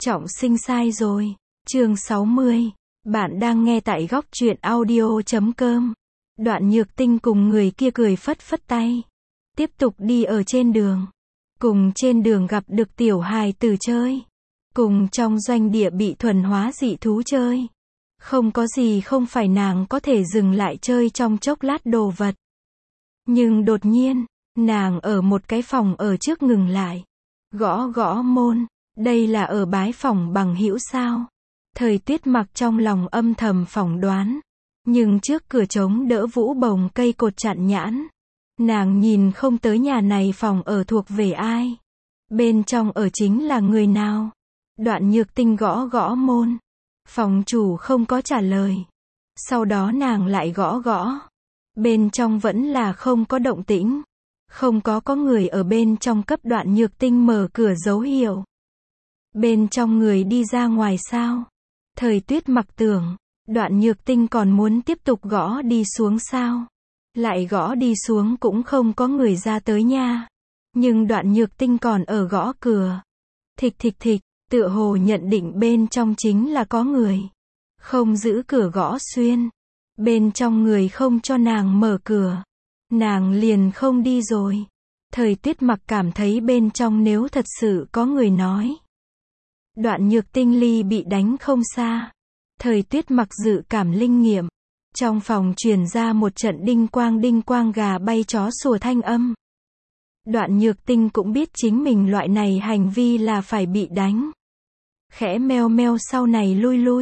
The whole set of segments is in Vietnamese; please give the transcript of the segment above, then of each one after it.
Trọng sinh sai rồi. Chương 60. Bạn đang nghe tại góc truyện audio.com. Đoạn Nhược Tinh cùng người kia cười phất phất tay. Tiếp tục đi ở trên đường. Cùng trên đường gặp được tiểu hài tử chơi. Cùng trong doanh địa bị thuần hóa dị thú chơi. Không có gì không phải nàng có thể dừng lại chơi trong chốc lát đồ vật. Nhưng đột nhiên, nàng ở một cái phòng ở trước ngừng lại. Gõ gõ môn. Đây là ở bái phỏng bằng hữu sao? Thời Tuyết Mặc trong lòng âm thầm phỏng đoán. Nhưng trước cửa trống đỡ vũ bồng cây cột chặn nhãn. Nàng nhìn không tới nhà này phòng ở thuộc về ai. Bên trong ở chính là người nào? Đoạn Nhược Tinh gõ gõ môn. Phòng chủ không có trả lời. Sau đó nàng lại gõ gõ. Bên trong vẫn là không có động tĩnh. Không có người ở bên trong cấp Đoạn Nhược Tinh mở cửa dấu hiệu. Bên trong người đi ra ngoài sao? Thời Tuyết Mặc tưởng, Đoạn Nhược Tinh còn muốn tiếp tục gõ đi xuống sao? Lại gõ đi xuống cũng không có người ra tới nha. Nhưng Đoạn Nhược Tinh còn ở gõ cửa. Thịch thịch thịch, tựa hồ nhận định bên trong chính là có người. Không giữ cửa gõ xuyên. Bên trong người không cho nàng mở cửa. Nàng liền không đi rồi. Thời Tuyết Mặc cảm thấy bên trong nếu thật sự có người nói. Đoạn Nhược Tinh ly bị đánh không xa. Thời Tuyết Mặc dự cảm linh nghiệm. Trong phòng truyền ra một trận đinh quang gà bay chó sủa thanh âm. Đoạn Nhược Tinh cũng biết chính mình loại này hành vi là phải bị đánh. Khẽ meo meo sau này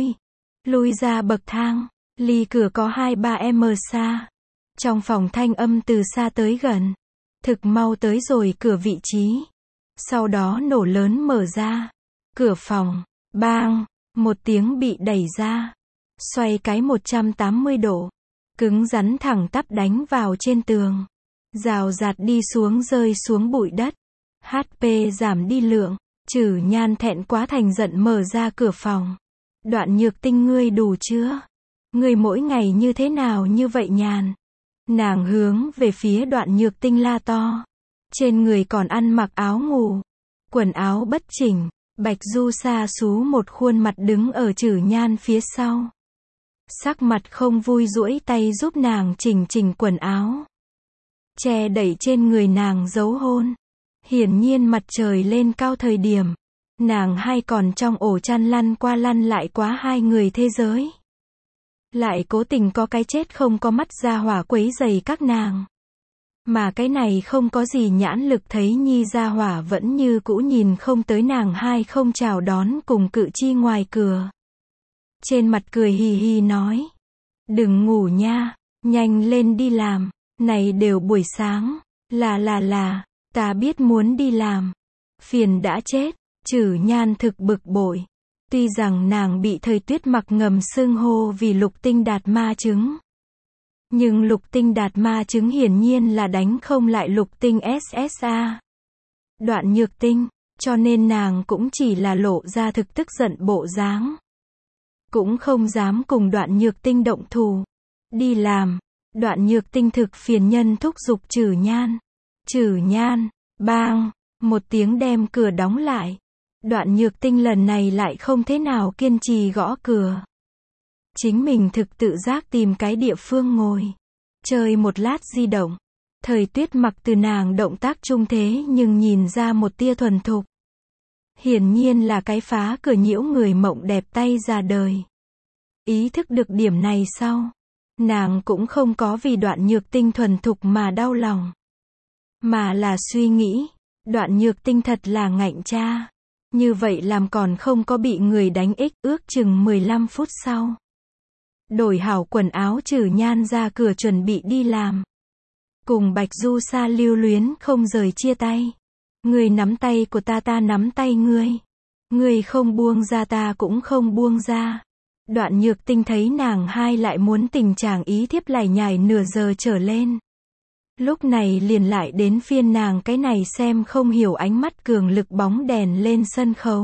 lui ra bậc thang, ly cửa có 2-3 m xa. Trong phòng thanh âm từ xa tới gần. Thực mau tới rồi cửa vị trí. Sau đó nổ lớn mở ra. Cửa phòng, bang, một tiếng bị đẩy ra. Xoay cái 180 độ. Cứng rắn thẳng tắp đánh vào trên tường. Rào rạt đi xuống rơi xuống bụi đất. HP giảm đi lượng. Trử Nhan thẹn quá thành giận mở ra cửa phòng. Đoạn Nhược Tinh ngươi đủ chưa? Ngươi mỗi ngày như thế nào như vậy nhàn? Nàng hướng về phía Đoạn Nhược Tinh la to. Trên người còn ăn mặc áo ngủ. Quần áo bất chỉnh. Bạch Du Sa xú một khuôn mặt đứng ở Trử Nhan phía sau. Sắc mặt không vui duỗi tay giúp nàng chỉnh quần áo. Che đẩy trên người nàng dấu hôn. Hiển nhiên mặt trời lên cao thời điểm. Nàng hay còn trong ổ chăn lăn qua lăn lại quá hai người thế giới. Lại cố tình có cái chết không có mắt ra hỏa quấy rầy các nàng. Mà cái này không có gì nhãn lực thấy nhi ra hỏa vẫn như cũ nhìn không tới nàng hai không chào đón cùng cự chi ngoài cửa. Trên mặt cười hì hì nói. Đừng ngủ nha, nhanh lên đi làm, này đều buổi sáng, là, ta biết muốn đi làm. Phiền đã chết, Trử Nhan thực bực bội. Tuy rằng nàng bị Thời Tuyết Mặc ngầm xưng hô vì lục tinh đạt ma chứng. Nhưng lục tinh đạt ma chứng hiển nhiên là đánh không lại lục tinh SSA. Đoạn Nhược Tinh, cho nên nàng cũng chỉ là lộ ra thực tức giận bộ dáng. Cũng không dám cùng Đoạn Nhược Tinh động thủ. Đi làm, Đoạn Nhược Tinh thực phiền nhân thúc giục Trử Nhan. Trử Nhan, bang, một tiếng đem cửa đóng lại. Đoạn Nhược Tinh lần này lại không thế nào kiên trì gõ cửa. Chính mình thực tự giác tìm cái địa phương ngồi. Chơi một lát di động. Thời Tuyết Mặc từ nàng động tác trung thế nhưng nhìn ra một tia thuần thục. Hiển nhiên là cái phá cửa nhiễu người mộng đẹp tay ra đời. Ý thức được điểm này sau. Nàng cũng không có vì Đoạn Nhược Tinh thuần thục mà đau lòng. Mà là suy nghĩ. Đoạn Nhược Tinh thật là ngạnh cha. Như vậy làm còn không có bị người đánh ước chừng 15 phút sau. Đổi hảo quần áo Trử Nhan ra cửa chuẩn bị đi làm. Cùng Bạch Du Sa lưu luyến không rời chia tay. Ngươi nắm tay của ta nắm tay ngươi. Ngươi không buông ra ta cũng không buông ra. Đoạn Nhược Tinh thấy nàng hai lại muốn tình trạng ý thiếp lải nhải nửa giờ trở lên. Lúc này liền lại đến phiên nàng cái này xem không hiểu ánh mắt cường lực bóng đèn lên sân khấu.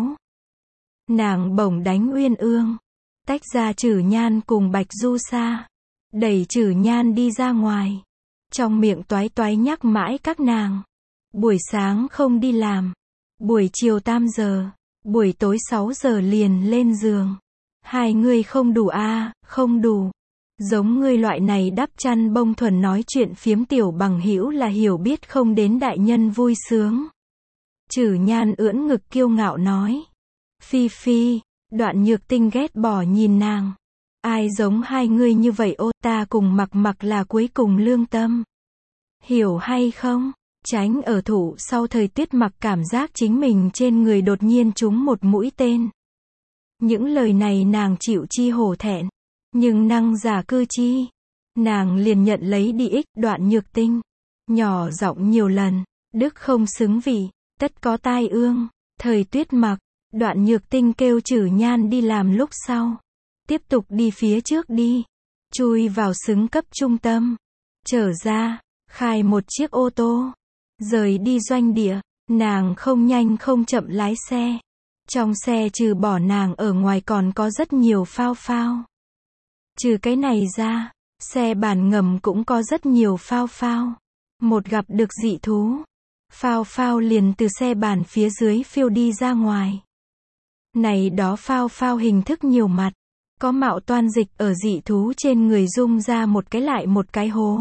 Nàng bổng đánh uyên ương. Tách ra Trử Nhan cùng Bạch Du Sa. Đẩy Trử Nhan đi ra ngoài. Trong miệng toái toái nhắc mãi các nàng. Buổi sáng không đi làm. Buổi chiều 8 giờ. Buổi tối 6 giờ liền lên giường. Hai ngươi không đủ à, không đủ. Giống ngươi loại này đắp chăn bông thuần nói chuyện phiếm tiểu bằng hữu là hiểu biết không đến đại nhân vui sướng. Trử Nhan ưỡn ngực kiêu ngạo nói. Phi phi, Đoạn Nhược Tinh ghét bỏ nhìn nàng. Ai giống hai ngươi như vậy ô, ta cùng mặc mặc là cuối cùng lương tâm. Hiểu hay không? Tránh ở thủ sau thời tiết mặc cảm giác chính mình trên người đột nhiên trúng một mũi tên. Những lời này nàng chịu chi hổ thẹn. Nhưng năng giả cư chi. Nàng liền nhận lấy đi ích Đoạn Nhược Tinh. Nhỏ giọng nhiều lần. Đức không xứng vị. Tất có tai ương. Thời tuyết mặc. Đoạn Nhược Tinh kêu Trử Nhan đi làm lúc sau. Tiếp tục đi phía trước đi. Chui vào xứng cấp trung tâm. Trở ra. Khai một chiếc ô tô. Rời đi doanh địa. Nàng không nhanh không chậm lái xe. Trong xe trừ bỏ nàng ở ngoài còn có rất nhiều phao phao. Trừ cái này ra, xe bản ngầm cũng có rất nhiều phao phao. Một gặp được dị thú. Phao phao liền từ xe bản phía dưới phiêu đi ra ngoài. Này đó phao phao hình thức nhiều mặt. Có mạo toan dịch ở dị thú trên người dung ra một cái lại một cái hố.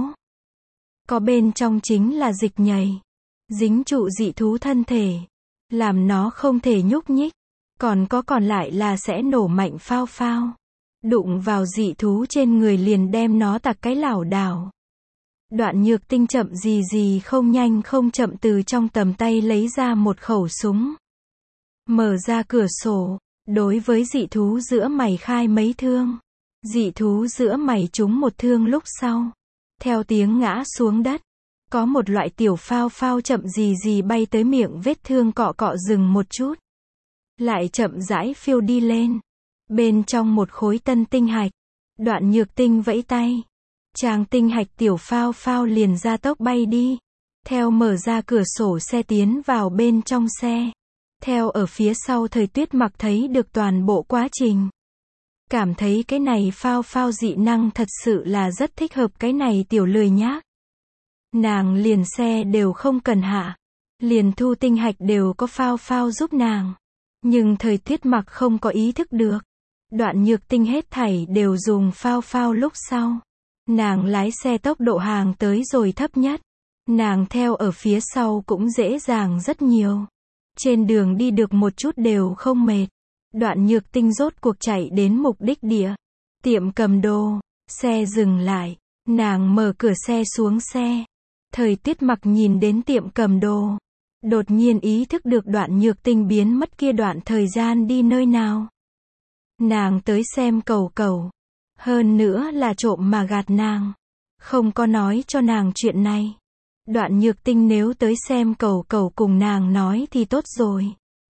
Có bên trong chính là dịch nhầy. Dính trụ dị thú thân thể. Làm nó không thể nhúc nhích. Còn lại là sẽ nổ mạnh phao phao. Đụng vào dị thú trên người liền đem nó tạc cái lảo đảo. Đoạn Nhược Tinh chậm gì không nhanh không chậm từ trong tầm tay lấy ra một khẩu súng. Mở ra cửa sổ. Đối với dị thú giữa mày khai mấy thương. Dị thú giữa mày trúng một thương lúc sau. Theo tiếng ngã xuống đất. Có một loại tiểu phao phao chậm gì bay tới miệng vết thương cọ cọ dừng một chút. Lại chậm rãi phiêu đi lên. Bên trong một khối tân tinh hạch. Đoạn Nhược Tinh vẫy tay. Tràng tinh hạch tiểu phao phao liền ra tốc bay đi. Theo mở ra cửa sổ xe tiến vào bên trong xe. Theo ở phía sau thời tuyết mặc thấy được toàn bộ quá trình. Cảm thấy cái này phao phao dị năng thật sự là rất thích hợp cái này tiểu lười nhác. Nàng liền xe đều không cần hạ. Liền thu tinh hạch đều có phao phao giúp nàng. Nhưng thời tuyết mặc không có ý thức được. Đoạn Nhược Tinh hết thảy đều dùng phao phao lúc sau. Nàng lái xe tốc độ hàng tới rồi thấp nhất. Nàng theo ở phía sau cũng dễ dàng rất nhiều. Trên đường đi được một chút đều không mệt. Đoạn Nhược Tinh rốt cuộc chạy đến mục đích địa. Tiệm cầm đồ. Xe dừng lại. Nàng mở cửa xe xuống xe. Thời tuyết mặc nhìn đến tiệm cầm đồ. Đột nhiên ý thức được Đoạn Nhược Tinh biến mất kia đoạn thời gian đi nơi nào. Nàng tới xem cầu cầu. Hơn nữa là trộm mà gạt nàng. Không có nói cho nàng chuyện này. Đoạn Nhược Tinh nếu tới xem cầu cầu cùng nàng nói thì tốt rồi.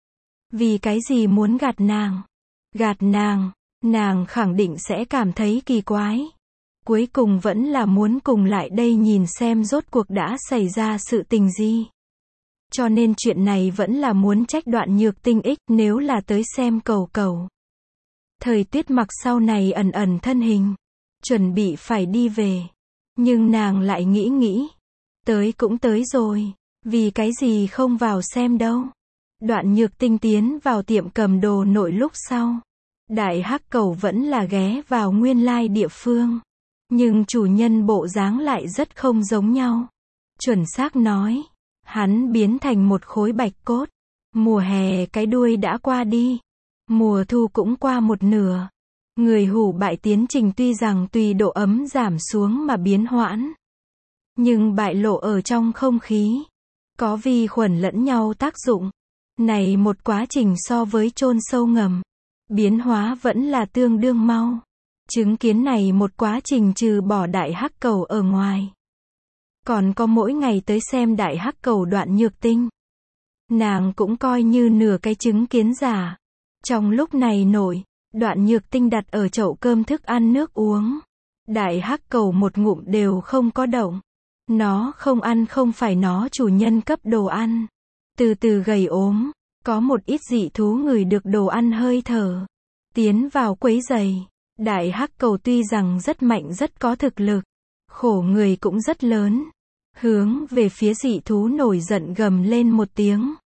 Vì cái gì muốn gạt nàng? Gạt nàng, nàng khẳng định sẽ cảm thấy kỳ quái. Cuối cùng vẫn là muốn cùng lại đây nhìn xem rốt cuộc đã xảy ra sự tình gì. Cho nên chuyện này vẫn là muốn trách Đoạn Nhược Tinh ích nếu là tới xem cầu cầu. Thời tuyết mặc sau này ẩn ẩn thân hình. Chuẩn bị phải đi về. Nhưng nàng lại nghĩ. Tới cũng tới rồi. Vì cái gì không vào xem đâu. Đoạn Nhược Tinh tiến vào tiệm cầm đồ nội lúc sau. Đại hắc cầu vẫn là ghé vào nguyên lai địa phương. Nhưng chủ nhân bộ dáng lại rất không giống nhau. Chuẩn xác nói. Hắn biến thành một khối bạch cốt. Mùa hè cái đuôi đã qua đi. Mùa thu cũng qua một nửa. Người hủ bại tiến trình tuy rằng tùy độ ấm giảm xuống mà biến hoãn. Nhưng bại lộ ở trong không khí. Có vi khuẩn lẫn nhau tác dụng. Này một quá trình so với chôn sâu ngầm. Biến hóa vẫn là tương đương mau. Chứng kiến này một quá trình trừ bỏ đại hắc cầu ở ngoài. Còn có mỗi ngày tới xem đại hắc cầu Đoạn Nhược Tinh. Nàng cũng coi như nửa cái chứng kiến giả. Trong lúc này nổi, Đoạn Nhược Tinh đặt ở chậu cơm thức ăn nước uống. Đại hắc cầu một ngụm đều không có động. Nó không ăn không phải nó chủ nhân cấp đồ ăn. Từ từ gầy ốm, có một ít dị thú ngửi được đồ ăn hơi thở. Tiến vào quấy giày. Đại hắc cầu tuy rằng rất mạnh rất có thực lực. Khổ người cũng rất lớn. Hướng về phía dị thú nổi giận gầm lên một tiếng.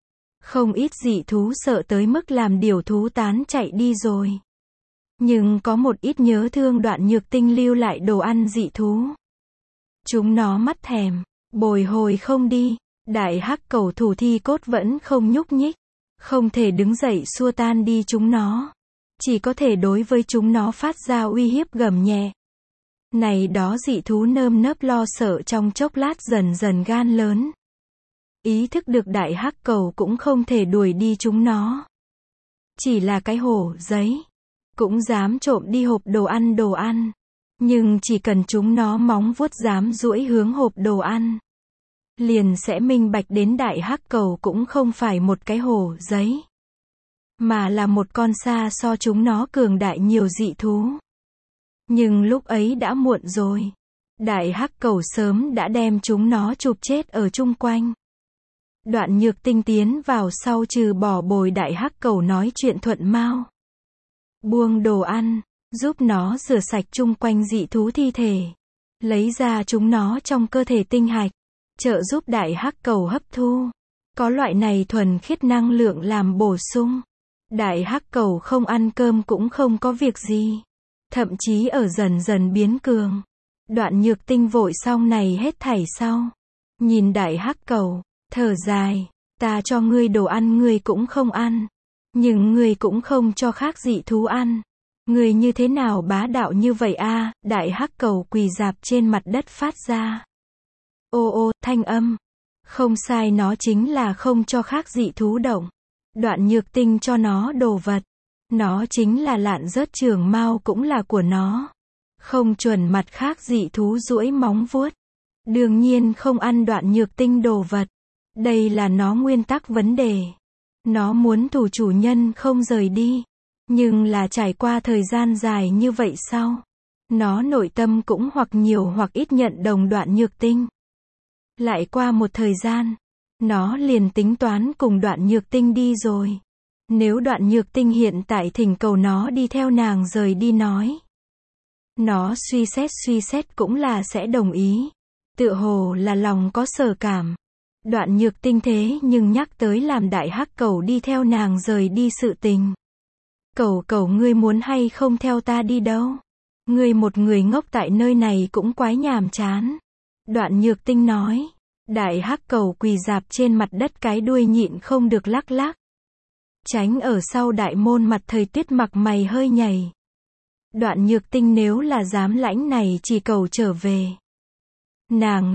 Không ít dị thú sợ tới mức làm điều thú tán chạy đi rồi. Nhưng có một ít nhớ thương Đoạn Nhược Tinh lưu lại đồ ăn dị thú. Chúng nó mắt thèm, bồi hồi không đi. Đại hắc cẩu thủ thi cốt vẫn không nhúc nhích. Không thể đứng dậy xua tan đi chúng nó. Chỉ có thể đối với chúng nó phát ra uy hiếp gầm nhẹ. Này đó dị thú nơm nớp lo sợ trong chốc lát dần dần gan lớn. Ý thức được đại hắc cẩu cũng không thể đuổi đi chúng nó. Chỉ là cái hổ giấy. Cũng dám trộm đi hộp đồ ăn. Nhưng chỉ cần chúng nó móng vuốt dám duỗi hướng hộp đồ ăn. Liền sẽ minh bạch đến đại hắc cẩu cũng không phải một cái hổ giấy. Mà là một con xa so chúng nó cường đại nhiều dị thú. Nhưng lúc ấy đã muộn rồi. Đại hắc cẩu sớm đã đem chúng nó chụp chết ở chung quanh. Đoạn Nhược Tinh tiến vào sau trừ bỏ bồi đại hắc cẩu nói chuyện thuận mau. Buông đồ ăn, giúp nó rửa sạch chung quanh dị thú thi thể. Lấy ra chúng nó trong cơ thể tinh hạch. Trợ giúp đại hắc cẩu hấp thu. Có loại này thuần khiết năng lượng làm bổ sung. Đại hắc cẩu không ăn cơm cũng không có việc gì. Thậm chí ở dần dần biến cường. Đoạn Nhược Tinh vội xong này hết thảy sau. Nhìn đại hắc cẩu, thở dài. Ta cho ngươi đồ ăn ngươi cũng không ăn. Nhưng ngươi cũng không cho khác dị thú ăn. Ngươi như thế nào bá đạo như vậy a? Đại hắc cẩu quỳ rạp trên mặt đất phát ra. Ô ô, thanh âm. Không sai, nó chính là không cho khác dị thú động. Đoạn Nhược Tinh cho nó đồ vật. Nó chính là lạn rớt trường mao cũng là của nó. Không chuẩn mặt khác dị thú duỗi móng vuốt. Đương nhiên không ăn Đoạn Nhược Tinh đồ vật. Đây là nó nguyên tắc vấn đề. Nó muốn thủ chủ nhân không rời đi. Nhưng là trải qua thời gian dài như vậy sau. Nó nội tâm cũng hoặc nhiều hoặc ít nhận đồng Đoạn Nhược Tinh. Lại qua một thời gian. Nó liền tính toán cùng Đoạn Nhược Tinh đi rồi. Nếu Đoạn Nhược Tinh hiện tại thỉnh cầu nó đi theo nàng rời đi nói. Nó suy xét cũng là sẽ đồng ý. Tựa hồ là lòng có sở cảm. Đoạn Nhược Tinh thế nhưng nhắc tới làm đại hắc cẩu đi theo nàng rời đi sự tình. Cẩu ngươi muốn hay không theo ta đi đâu? Ngươi một người ngốc tại nơi này cũng quái nhàm chán. Đoạn Nhược Tinh nói. Đại hắc cẩu quỳ rạp trên mặt đất cái đuôi nhịn không được lắc lắc. Tránh ở sau đại môn mặt Thời Tuyết mặc mày hơi nhảy. Đoạn Nhược Tinh nếu là dám lãnh này chỉ cầu trở về. Nàng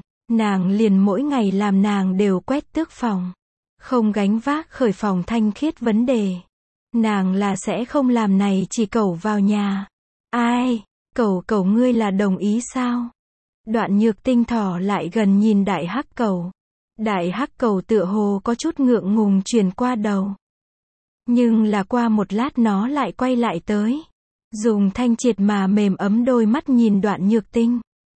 liền mỗi ngày làm nàng đều quét tước phòng. Không gánh vác khởi phòng thanh khiết vấn đề. Nàng là sẽ không làm này chỉ cầu vào nhà. Ai, cẩu ngươi là đồng ý sao? Đoạn Nhược Tinh thỏ lại gần nhìn đại hắc cẩu. Đại hắc cẩu tựa hồ có chút ngượng ngùng chuyển qua đầu. Nhưng là qua một lát nó lại quay lại tới. Dùng thanh triệt mà mềm ấm đôi mắt nhìn Đoạn Nhược Tinh.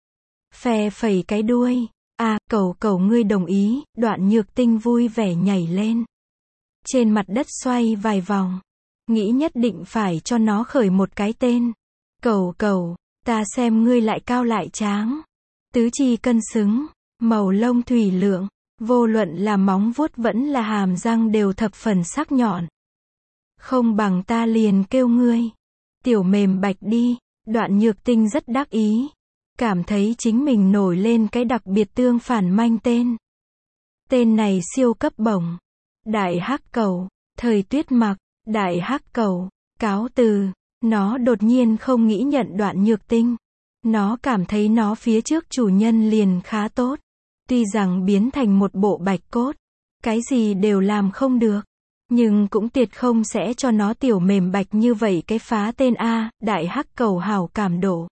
Phe phẩy cái đuôi. À, cẩu ngươi đồng ý. Đoạn Nhược Tinh vui vẻ nhảy lên. Trên mặt đất xoay vài vòng. Nghĩ nhất định phải cho nó khởi một cái tên. Cẩu, ta xem ngươi lại cao lại tráng. Tứ chi cân xứng. Màu lông thủy lượng. Vô luận là móng vuốt vẫn là hàm răng đều thập phần sắc nhọn. Không bằng ta liền kêu ngươi. Tiểu mềm bạch đi. Đoạn Nhược Tinh rất đắc ý. Cảm thấy chính mình nổi lên cái đặc biệt tương phản manh tên. Tên này siêu cấp bổng. Đại hắc cẩu. Thời Tuyết mặc. Đại hắc cẩu. Cáo từ. Nó đột nhiên không nghĩ nhận Đoạn Nhược Tinh. Nó cảm thấy nó phía trước chủ nhân liền khá tốt. Tuy rằng biến thành một bộ bạch cốt. Cái gì đều làm không được. Nhưng cũng tuyệt không sẽ cho nó tiểu mềm bạch như vậy cái phá tên A. Đại hắc cẩu hảo cảm độ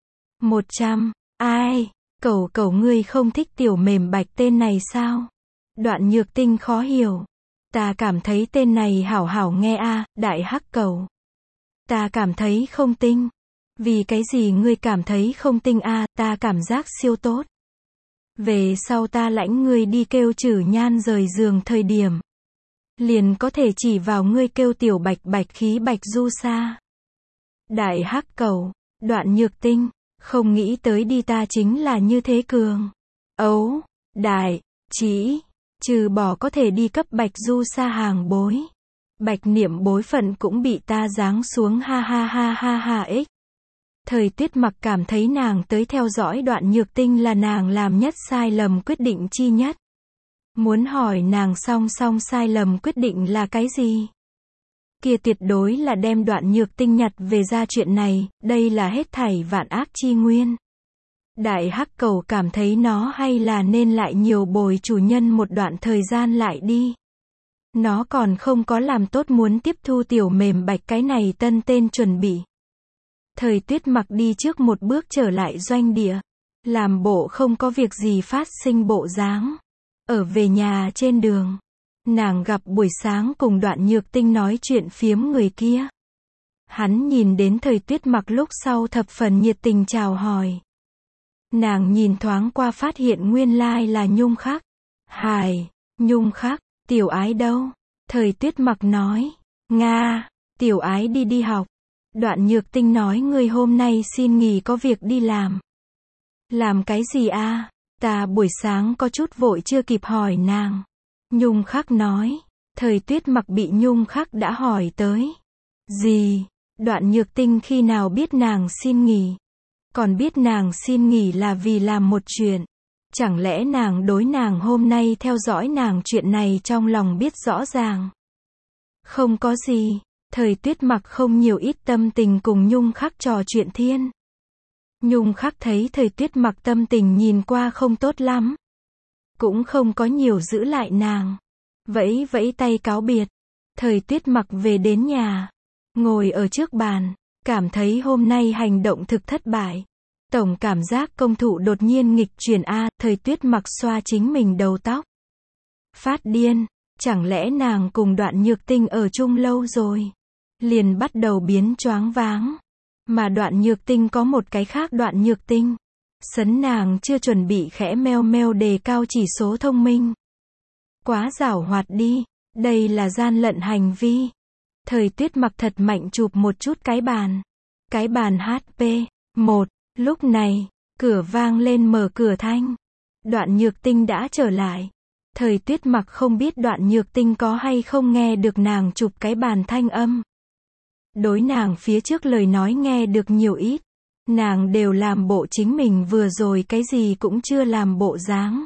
100. Ai? Cẩu ngươi không thích tiểu mềm bạch tên này sao? Đoạn Nhược Tinh khó hiểu. Ta cảm thấy tên này hảo nghe a. Đại hắc cẩu. Ta cảm thấy không tinh. Vì cái gì ngươi cảm thấy không tinh a? Ta cảm giác siêu tốt. Về sau ta lãnh ngươi đi kêu Trử Nhan rời giường thời điểm. Liền có thể chỉ vào ngươi kêu tiểu bạch bạch khí bạch du sa. Đại hắc cẩu. Đoạn Nhược Tinh. Không nghĩ tới đi ta chính là như thế cường. Ấu. Đại. Chỉ. Trừ bỏ có thể đi cấp Bạch Du Sa hàng bối. Bạch Niệm bối phận cũng bị ta giáng xuống ha ha ha ha ha ích. Thời Tuyết Mặc cảm thấy nàng tới theo dõi Đoạn Nhược Tinh là nàng làm nhất sai lầm quyết định chi nhất. Muốn hỏi nàng song sai lầm quyết định là cái gì? Kia tuyệt đối là đem Đoạn Nhược Tinh nhặt về ra chuyện này, đây là hết thảy vạn ác chi nguyên. Đại Hắc Cầu cảm thấy nó hay là nên lại nhiều bồi chủ nhân một đoạn thời gian lại đi. Nó còn không có làm tốt muốn tiếp thu tiểu mềm bạch cái này tân tên chuẩn bị. Thời Tuyết Mặc đi trước một bước trở lại doanh địa. Làm bộ không có việc gì phát sinh bộ dáng. Ở về nhà trên đường. Nàng gặp buổi sáng cùng Đoạn Nhược Tinh nói chuyện phiếm người kia. Hắn nhìn đến Thời Tuyết Mặc lúc sau thập phần nhiệt tình chào hỏi. Nàng nhìn thoáng qua phát hiện nguyên lai là Nhung Khắc. Hài, Nhung Khắc, tiểu ái đâu? Thời Tuyết Mặc nói. Nga, tiểu ái đi học. Đoạn Nhược Tinh nói ngươi hôm nay xin nghỉ có việc đi làm. Làm cái gì a? Ta buổi sáng có chút vội chưa kịp hỏi nàng. Nhung Khắc nói. Thời Tuyết Mặc bị Nhung Khắc đã hỏi tới. Gì? Đoạn Nhược Tinh khi nào biết nàng xin nghỉ? Còn biết nàng xin nghỉ là vì làm một chuyện. Chẳng lẽ nàng đối nàng hôm nay theo dõi nàng chuyện này trong lòng biết rõ ràng? Không có gì. Thời Tuyết Mặc không nhiều ít tâm tình cùng Nhung Khắc trò chuyện thiên. Nhung Khắc thấy Thời Tuyết Mặc tâm tình nhìn qua không tốt lắm. Cũng không có nhiều giữ lại nàng. Vẫy vẫy tay cáo biệt. Thời Tuyết Mặc về đến nhà. Ngồi ở trước bàn. Cảm thấy hôm nay hành động thực thất bại. Tổng cảm giác công thụ đột nhiên nghịch chuyển a. Thời Tuyết Mặc xoa chính mình đầu tóc. Phát điên. Chẳng lẽ nàng cùng Đoạn Nhược Tinh ở chung lâu rồi? Liền bắt đầu biến choáng váng. Mà Đoạn Nhược Tinh có một cái khác Đoạn Nhược Tinh. Sấn nàng chưa chuẩn bị khẽ meo meo đề cao chỉ số thông minh. Quá giảo hoạt đi. Đây là gian lận hành vi. Thời Tuyết Mặc thật mạnh chụp một chút cái bàn. Cái bàn HP. 1. Lúc này, cửa vang lên mở cửa thanh. Đoạn Nhược Tinh đã trở lại. Thời Tuyết Mặc không biết Đoạn Nhược Tinh có hay không nghe được nàng chụp cái bàn thanh âm. Đối nàng phía trước lời nói nghe được nhiều ít. Nàng đều làm bộ chính mình vừa rồi cái gì cũng chưa làm bộ dáng.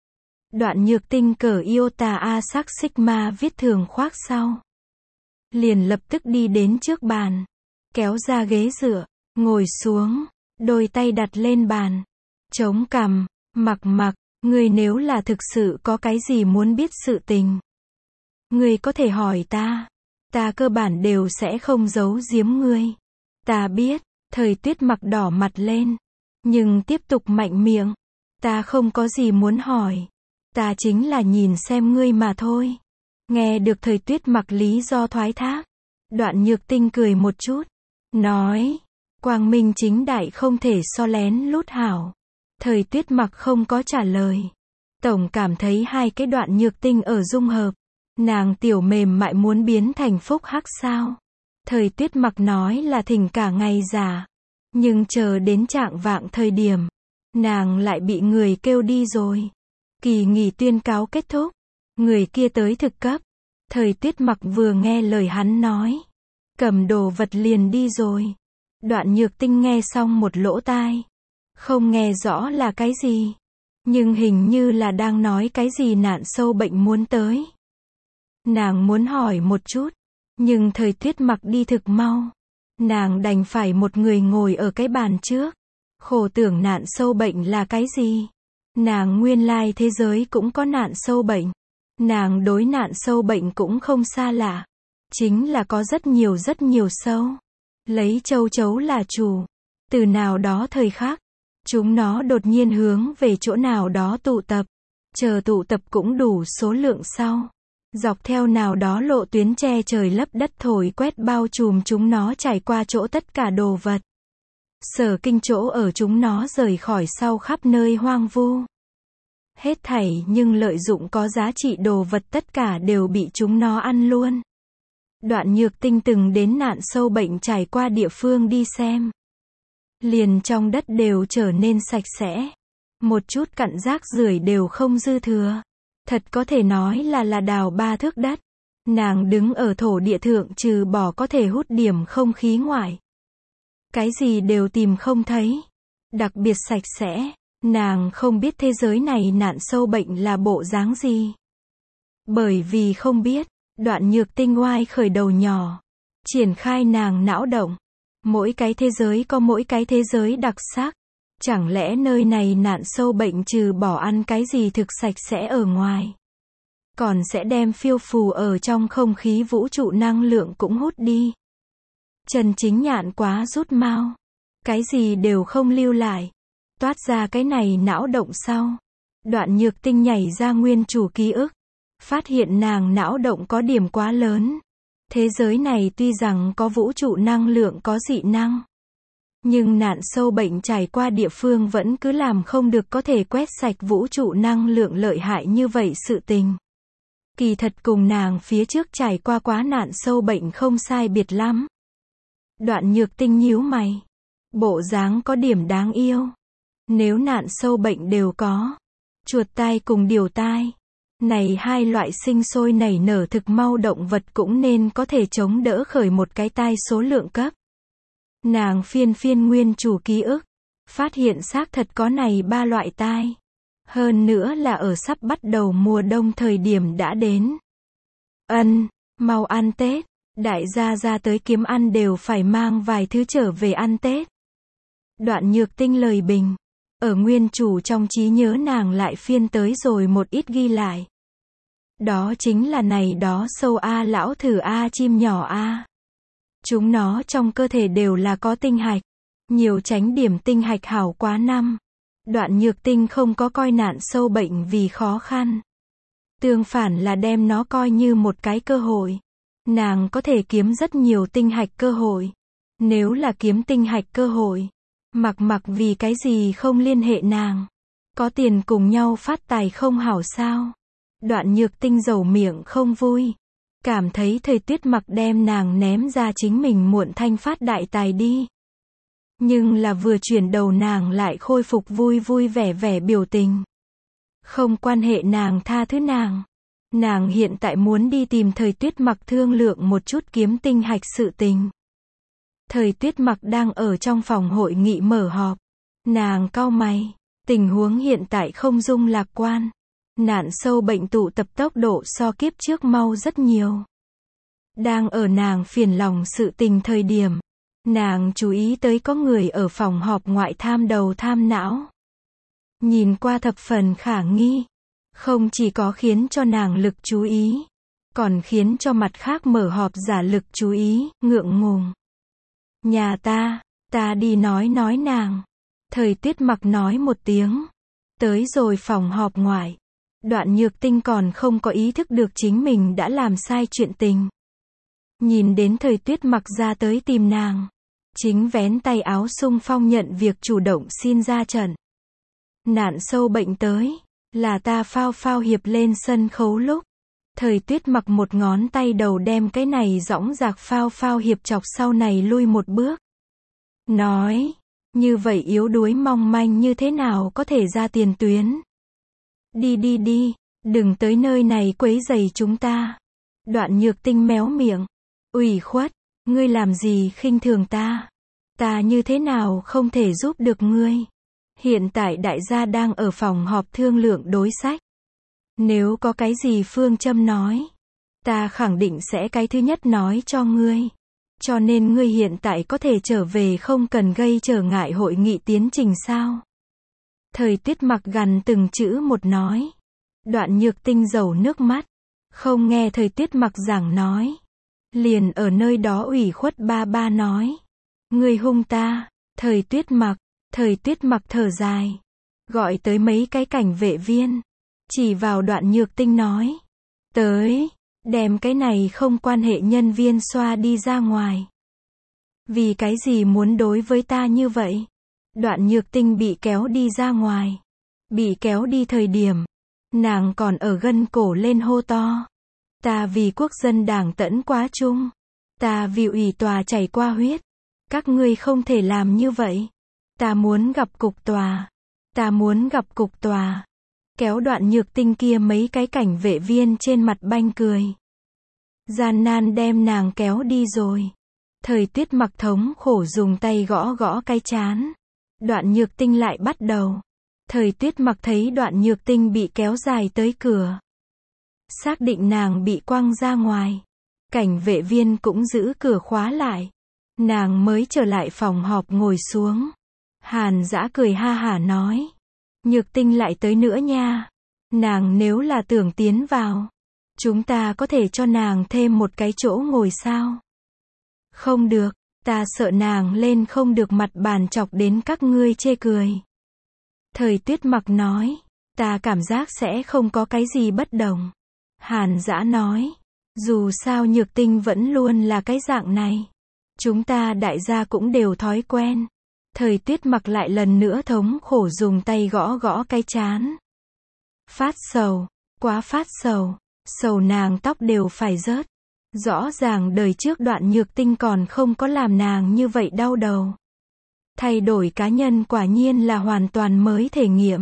Đoạn Nhược Tinh cởi Iota A sắc Sigma viết thường khoác sau. Liền lập tức đi đến trước bàn. Kéo ra ghế dựa. Ngồi xuống. Đôi tay đặt lên bàn. Chống cằm. Mặc, ngươi nếu là thực sự có cái gì muốn biết sự tình. Ngươi có thể hỏi ta. Ta cơ bản đều sẽ không giấu giếm ngươi. Ta biết. Thời Tuyết Mặc đỏ mặt lên. Nhưng tiếp tục mạnh miệng. Ta không có gì muốn hỏi. Ta chính là nhìn xem ngươi mà thôi. Nghe được Thời Tuyết Mặc lý do thoái thác. Đoạn Nhược Tinh cười một chút. Nói. Quang minh chính đại không thể so lén lút hảo. Thời Tuyết Mặc không có trả lời. Tổng cảm thấy hai cái Đoạn Nhược Tinh ở dung hợp. Nàng tiểu mềm mại muốn biến thành phúc hắc sao. Thời Tuyết Mặc nói là thỉnh cả ngày giả. Nhưng chờ đến trạng vạng thời điểm. Nàng lại bị người kêu đi rồi. Kỳ nghỉ tuyên cáo kết thúc. Người kia tới thực cấp. Thời Tuyết Mặc vừa nghe lời hắn nói. Cầm đồ vật liền đi rồi. Đoạn Nhược Tinh nghe xong một lỗ tai. Không nghe rõ là cái gì. Nhưng hình như là đang nói cái gì nạn sâu bệnh muốn tới. Nàng muốn hỏi một chút. Nhưng Thời Tuyết Mặc đi thực mau. Nàng đành phải một người ngồi ở cái bàn trước. Khổ tưởng nạn sâu bệnh là cái gì. Nàng nguyên lai thế giới cũng có nạn sâu bệnh. Nàng đối nạn sâu bệnh cũng không xa lạ. Chính là có rất nhiều sâu. Lấy châu chấu là chủ. Từ nào đó thời khắc. Chúng nó đột nhiên hướng về chỗ nào đó tụ tập. Chờ tụ tập cũng đủ số lượng sau. Dọc theo nào đó lộ tuyến che trời lấp đất thổi quét bao trùm chúng nó trải qua chỗ tất cả đồ vật. Sở kinh chỗ ở chúng nó rời khỏi sau khắp nơi hoang vu. Hết thảy nhưng lợi dụng có giá trị đồ vật tất cả đều bị chúng nó ăn luôn. Đoạn Nhược Tinh từng đến nạn sâu bệnh trải qua địa phương đi xem. Liền trong đất đều trở nên sạch sẽ. Một chút cặn rác rưởi đều không dư thừa. Thật có thể nói là đào 3 thước đất. Nàng đứng ở thổ địa thượng trừ bỏ có thể hút điểm không khí ngoại. Cái gì đều tìm không thấy. Đặc biệt sạch sẽ. Nàng không biết thế giới này nạn sâu bệnh là bộ dáng gì. Bởi vì không biết, Đoạn Nhược Tinh oai khởi đầu nhỏ. Triển khai nàng não động. Mỗi cái thế giới có mỗi cái thế giới đặc sắc. Chẳng lẽ nơi này nạn sâu bệnh trừ bỏ ăn cái gì thực sạch sẽ ở ngoài, còn sẽ đem phiêu phù ở trong không khí vũ trụ năng lượng cũng hút đi. Trần Chính Nhạn quá rút mau. Cái gì đều không lưu lại. Toát ra cái này não động sau. Đoạn Nhược Tinh nhảy ra nguyên chủ ký ức. Phát hiện nàng não động có điểm quá lớn. Thế giới này tuy rằng có vũ trụ năng lượng có dị năng, nhưng nạn sâu bệnh trải qua địa phương vẫn cứ làm không được có thể quét sạch vũ trụ năng lượng lợi hại như vậy sự tình. Kỳ thật cùng nàng phía trước trải qua quá nạn sâu bệnh không sai biệt lắm. Đoạn Nhược Tinh nhíu mày. Bộ dáng có điểm đáng yêu. Nếu nạn sâu bệnh đều có, chuột tai cùng điều tai, này hai loại sinh sôi nảy nở thực mau động vật cũng nên có thể chống đỡ khởi một cái tai số lượng cấp. Nàng phiên nguyên chủ ký ức, phát hiện xác thật có này 3 loại tai. Hơn nữa là ở sắp bắt đầu mùa đông thời điểm đã đến. Mau ăn Tết, đại gia ra tới kiếm ăn đều phải mang vài thứ trở về ăn Tết. Đoạn Nhược Tinh lời bình, ở nguyên chủ trong trí nhớ nàng lại phiên tới rồi một ít ghi lại. Đó chính là này đó sâu a lão thử a chim nhỏ a. Chúng nó trong cơ thể đều là có tinh hạch. Nhiều tránh điểm tinh hạch hảo quá năm. Đoạn Nhược Tinh không có coi nạn sâu bệnh vì khó khăn. Tương phản là đem nó coi như một cái cơ hội. Nàng có thể kiếm rất nhiều tinh hạch cơ hội. Nếu là kiếm tinh hạch cơ hội, mặc vì cái gì không liên hệ nàng. Có tiền cùng nhau phát tài không hảo sao. Đoạn Nhược Tinh dầu miệng không vui. Cảm thấy Thời Tuyết Mặc đem nàng ném ra chính mình muộn thanh phát đại tài đi. Nhưng là vừa chuyển đầu nàng lại khôi phục vui vẻ biểu tình. Không quan hệ nàng tha thứ nàng. Nàng hiện tại muốn đi tìm Thời Tuyết Mặc thương lượng một chút kiếm tinh hạch sự tình. Thời Tuyết Mặc đang ở trong phòng hội nghị mở họp. Nàng cau mày. Tình huống hiện tại không dung lạc quan. Nạn sâu bệnh tụ tập tốc độ so kiếp trước mau rất nhiều. Đang ở nàng phiền lòng sự tình thời điểm, nàng chú ý tới có người ở phòng họp ngoại tham đầu tham não. Nhìn qua thập phần khả nghi. Không chỉ có khiến cho nàng lực chú ý, còn khiến cho mặt khác mở họp giả lực chú ý, ngượng ngùng. Nhà ta đi nói nàng. Thời Tuyết Mặc nói một tiếng. Tới rồi phòng họp ngoại. Đoạn Nhược Tinh còn không có ý thức được chính mình đã làm sai chuyện tình. Nhìn đến Thời Tuyết Mặc ra tới tìm nàng. Chính vén tay áo xung phong nhận việc chủ động xin ra trận. Nạn sâu bệnh tới. Là ta phao hiệp lên sân khấu lúc. Thời Tuyết Mặc một ngón tay đầu đem cái này dõng dạc phao hiệp chọc sau này lui một bước. Nói. Như vậy yếu đuối mong manh như thế nào có thể ra tiền tuyến. Đi, đừng tới nơi này quấy rầy chúng ta. Đoạn Nhược Tinh méo miệng. Ủy khuất, ngươi làm gì khinh thường ta? Ta như thế nào không thể giúp được ngươi? Hiện tại đại gia đang ở phòng họp thương lượng đối sách. Nếu có cái gì phương châm nói, ta khẳng định sẽ cái thứ nhất nói cho ngươi. Cho nên ngươi hiện tại có thể trở về không cần gây trở ngại hội nghị tiến trình sao? Thời Tuyết Mặc gằn từng chữ một nói. Đoạn Nhược Tinh dầu nước mắt. Không nghe Thời Tuyết Mặc giảng nói. Liền ở nơi đó ủy khuất ba nói. Ngươi hung ta. Thời Tuyết Mặc thở dài. Gọi tới mấy cái cảnh vệ viên. Chỉ vào Đoạn Nhược Tinh nói. Tới. Đem cái này không quan hệ nhân viên xoa đi ra ngoài. Vì cái gì muốn đối với ta như vậy? Đoạn Nhược Tinh bị kéo đi ra ngoài. Bị kéo đi thời điểm. Nàng còn ở gân cổ lên hô to. Ta vì quốc dân đảng tẫn quá chung. Ta vì ủy tòa chảy qua huyết. Các ngươi không thể làm như vậy. Ta muốn gặp cục tòa. kéo Đoạn Nhược Tinh kia mấy cái cảnh vệ viên trên mặt banh cười. Gian nan đem nàng kéo đi rồi. Thời Tuyết Mặc thống khổ dùng tay gõ gõ cái trán. Đoạn Nhược Tinh lại bắt đầu. Thời Tuyết Mặc thấy Đoạn Nhược Tinh bị kéo dài tới cửa. Xác định nàng bị quăng ra ngoài. Cảnh vệ viên cũng giữ cửa khóa lại. Nàng mới trở lại phòng họp ngồi xuống. Hàn Dã cười ha hả nói. Nhược Tinh lại tới nữa nha. Nàng nếu là tưởng tiến vào, chúng ta có thể cho nàng thêm một cái chỗ ngồi sao? Không được, ta sợ nàng lên không được mặt bàn chọc đến các ngươi chê cười. Thời Tuyết Mặc nói. Ta cảm giác sẽ không có cái gì bất đồng. Hàn Dã nói. Dù sao Nhược Tinh vẫn luôn là cái dạng này. Chúng ta đại gia cũng đều thói quen. Thời Tuyết Mặc lại lần nữa thống khổ dùng tay gõ gõ cái trán. Phát sầu, quá phát sầu, sầu nàng tóc đều phải rớt. Rõ ràng đời trước Đoạn Nhược Tinh còn không có làm nàng như vậy đau đầu. Thay đổi cá nhân quả nhiên là hoàn toàn mới thể nghiệm.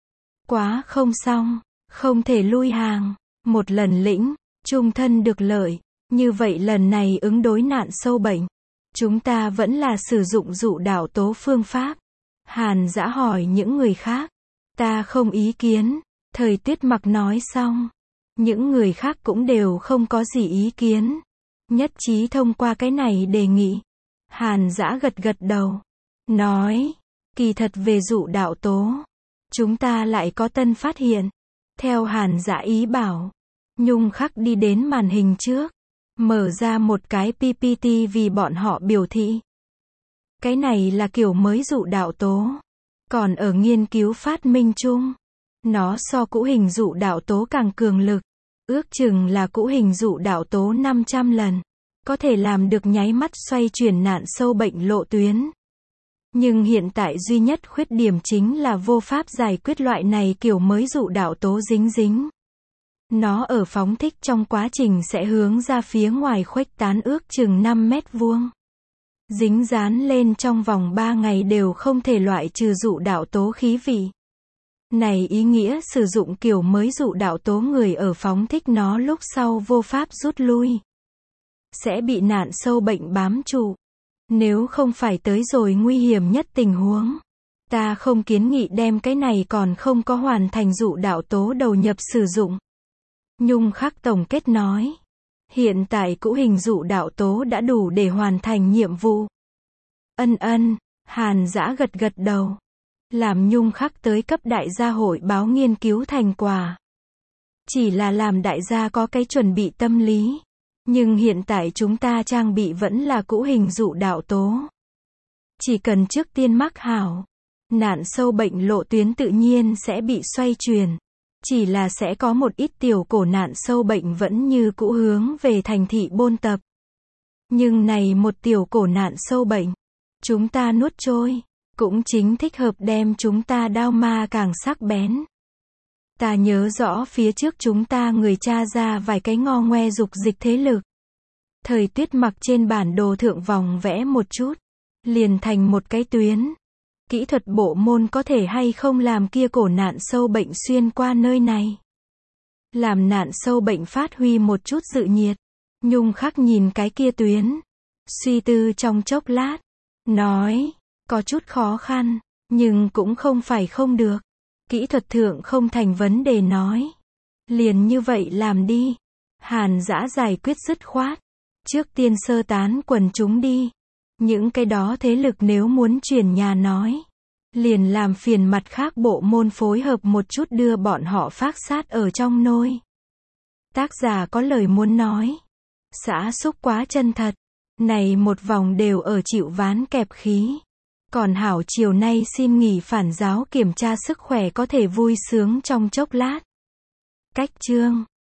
Quá không xong, không thể lui hàng, một lần lĩnh, chung thân được lợi. Như vậy lần này ứng đối nạn sâu bệnh, chúng ta vẫn là sử dụng dụ đảo tố phương pháp. Hàn Dã hỏi những người khác. Ta không ý kiến. Thời Tuyết Mặc nói xong. Những người khác cũng đều không có gì ý kiến. Nhất trí thông qua cái này đề nghị. Hàn Dã gật gật đầu. Nói. Kỳ thật về dụ đạo tố, chúng ta lại có tân phát hiện. Theo Hàn Dã ý bảo. Nhung Khắc đi đến màn hình trước. Mở ra một cái PPT vì bọn họ biểu thị. Cái này là kiểu mới dụ đạo tố. Còn ở nghiên cứu phát minh chung. Nó so cũ hình dụ đạo tố càng cường lực. Ước chừng là cũ hình dụ đạo tố 500 lần. Có thể làm được nháy mắt xoay chuyển nạn sâu bệnh lộ tuyến. Nhưng hiện tại duy nhất khuyết điểm chính là vô pháp giải quyết loại này kiểu mới dụ đạo tố dính dính. Nó ở phóng thích trong quá trình sẽ hướng ra phía ngoài khuếch tán ước chừng 5 mét vuông. Dính dán lên trong vòng 3 ngày đều không thể loại trừ dụ đạo tố khí vị. Này ý nghĩa sử dụng kiểu mới dụ đạo tố người ở phóng thích nó lúc sau vô pháp rút lui. Sẽ bị nạn sâu bệnh bám trụ. Nếu không phải tới rồi nguy hiểm nhất tình huống. Ta không kiến nghị đem cái này còn không có hoàn thành dụ đạo tố đầu nhập sử dụng. Nhung Khắc tổng kết nói. Hiện tại cũ hình dụ đạo tố đã đủ để hoàn thành nhiệm vụ. Hàn Dã gật gật đầu. Làm Nhung Khắc tới cấp đại gia hội báo nghiên cứu thành quả. Chỉ là làm đại gia có cái chuẩn bị tâm lý. Nhưng hiện tại chúng ta trang bị vẫn là cũ hình dụ đạo tố. Chỉ cần trước tiên mắc hảo. Nạn sâu bệnh lộ tuyến tự nhiên sẽ bị xoay chuyển. Chỉ là sẽ có một ít tiểu cổ nạn sâu bệnh vẫn như cũ hướng về thành thị bôn tập. Nhưng này một tiểu cổ nạn sâu bệnh. Chúng ta nuốt trôi. Cũng chính thích hợp đem chúng ta đao ma càng sắc bén. Ta nhớ rõ phía trước chúng ta người tra ra vài cái ngo ngoe dục dịch thế lực. Thời Tuyết Mặc trên bản đồ thượng vòng vẽ một chút. Liền thành một cái tuyến. Kỹ thuật bộ môn có thể hay không làm kia cổ nạn sâu bệnh xuyên qua nơi này. Làm nạn sâu bệnh phát huy một chút dự nhiệt. Nhung Khắc nhìn cái kia tuyến. Suy tư trong chốc lát. Nói. Có chút khó khăn. Nhưng cũng không phải không được. Kỹ thuật thượng không thành vấn đề nói. Liền như vậy làm đi. Hàn Dã giải quyết dứt khoát. Trước tiên sơ tán quần chúng đi. Những cái đó thế lực nếu muốn chuyển nhà nói. Liền làm phiền mặt khác bộ môn phối hợp một chút đưa bọn họ phác sát ở trong nôi. Tác giả có lời muốn nói. Xã xúc quá chân thật. Này một vòng đều ở chịu ván kẹp khí. Còn hảo chiều nay xin nghỉ phản giáo kiểm tra sức khỏe có thể vui sướng trong chốc lát. Cách chương